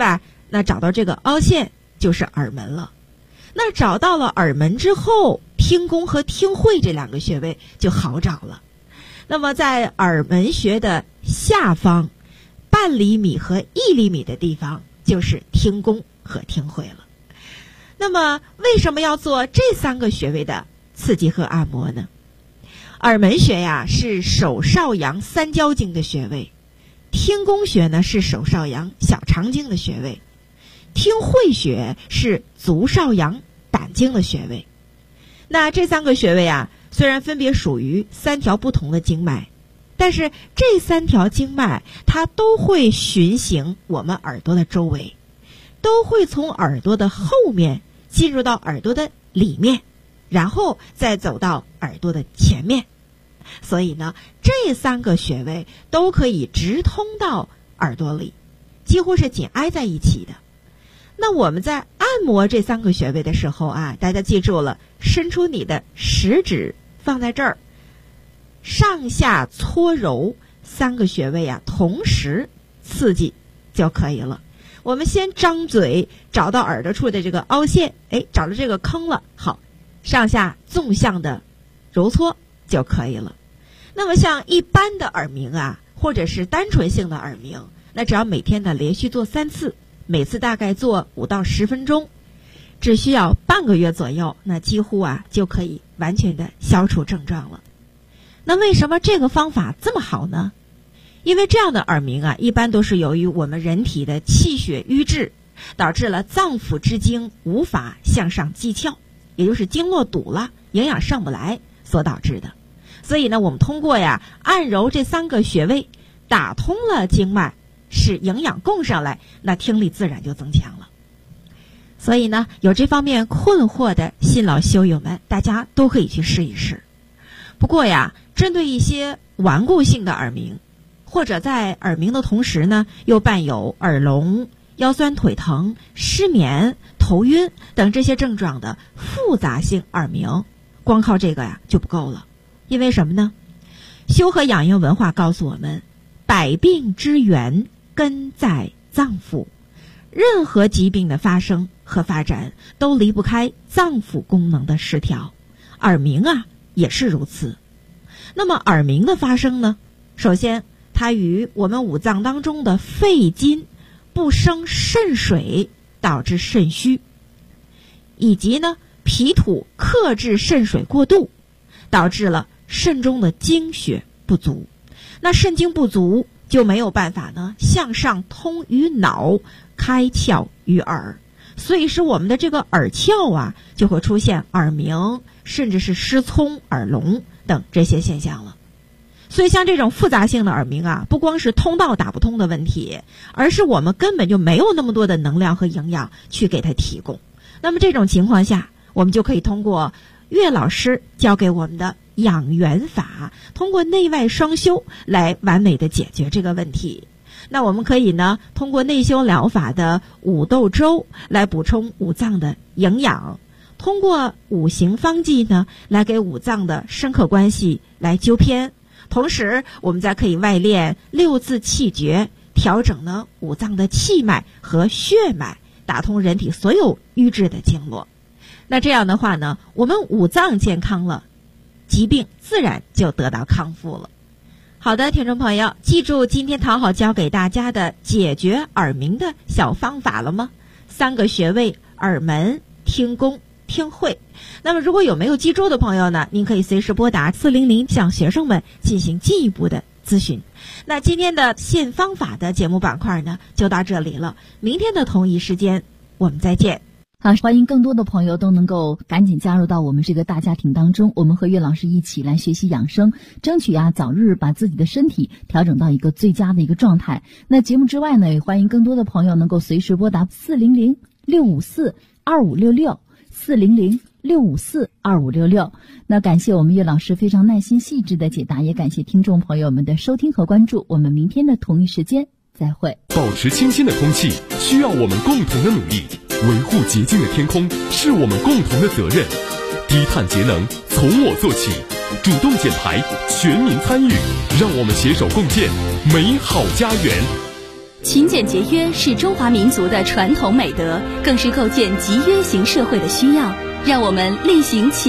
那找到这个凹陷就是耳门了。那找到了耳门之后，听宫和听会这2个穴位就好找了。那么在耳门穴的下方半厘米和1厘米的地方就是听宫和听会了。那么为什么要做这3个穴位的刺激和按摩呢？耳门穴呀是手少阳三焦经的穴位，听宫穴呢是手少阳小肠经的穴位，听会穴是足少阳胆经的穴位。那这3个穴位啊，虽然分别属于3条不同的经脉，但是这3条经脉它都会循行我们耳朵的周围，都会从耳朵的后面进入到耳朵的里面，然后再走到耳朵的前面。所以呢，这3个穴位都可以直通到耳朵里，几乎是紧挨在一起的。那我们在按摩这3个穴位的时候啊，大家记住了，伸出你的食指放在这儿，上下搓揉3个穴位啊，同时刺激就可以了。我们先张嘴找到耳朵处的这个凹陷，找到这个坑了，好，上下纵向的揉搓就可以了。那么像一般的耳鸣啊，或者是单纯性的耳鸣，那只要每天的连续做3次，每次大概做5到10分钟，只需要半个月左右，那几乎啊就可以完全的消除症状了。那为什么这个方法这么好呢？因为这样的耳鸣啊，一般都是由于我们人体的气血瘀滞，导致了脏腑之精无法向上济窍，也就是经络堵了，营养上不来所导致的。所以呢，我们通过按揉这3个穴位，打通了经脉，使营养供上来，那听力自然就增强了。所以呢，有这方面困惑的新老修友们，大家都可以去试一试。不过针对一些顽固性的耳鸣，或者在耳鸣的同时呢，又伴有耳聋、腰酸腿疼、失眠、头晕等这些症状的复杂性耳鸣，光靠这个就不够了。因为什么呢？修和养生文化告诉我们，百病之源根在脏腑，任何疾病的发生和发展都离不开脏腑功能的失调，耳鸣也是如此。那么耳鸣的发生呢，首先它与我们五脏当中的肺经不生肾水，导致肾虚，以及呢脾土克制肾水过度，导致了肾中的精血不足。那肾精不足就没有办法呢向上通于脑，开窍于耳，所以使我们的这个耳窍就会出现耳鸣，甚至是失聪、耳聋等这些现象了。所以像这种复杂性的耳鸣不光是通道打不通的问题，而是我们根本就没有那么多的能量和营养去给它提供。那么这种情况下，我们就可以通过岳老师教给我们的养元法，通过内外双修来完美的解决这个问题。那我们可以呢通过内修疗法的五豆粥来补充五脏的营养，通过五行方剂呢来给五脏的生克关系来纠偏，同时我们再可以外练六字气诀，调整呢五脏的气脉和血脉，打通人体所有瘀滞的经络。那这样的话呢，我们五脏健康了，疾病自然就得到康复了。好的，听众朋友，记住今天陶好教给大家的解决耳鸣的小方法了吗？3个穴位：耳门、听宫、听会。那么如果有没有记住的朋友呢，您可以随时拨打400向学生们进行进一步的咨询。那今天的现方法的节目板块呢就到这里了，明天的同一时间我们再见。 好，欢迎更多的朋友都能够赶紧加入到我们这个大家庭当中，我们和岳老师一起来学习养生，争取早日把自己的身体调整到一个最佳的一个状态。那节目之外呢，也欢迎更多的朋友能够随时拨打400-654-2566，400-654-2566。那感谢我们岳老师非常耐心细致的解答，也感谢听众朋友们的收听和关注。我们明天的同一时间再会。 保持清新的空气需要我们共同的努力，维护洁净的天空是我们共同的责任。低碳节能从我做起，主动减排，全民参与，让我们携手共建美好家园。 勤俭节约是中华民族的传统美德，更是构建集约型社会的需要。让我们力行勤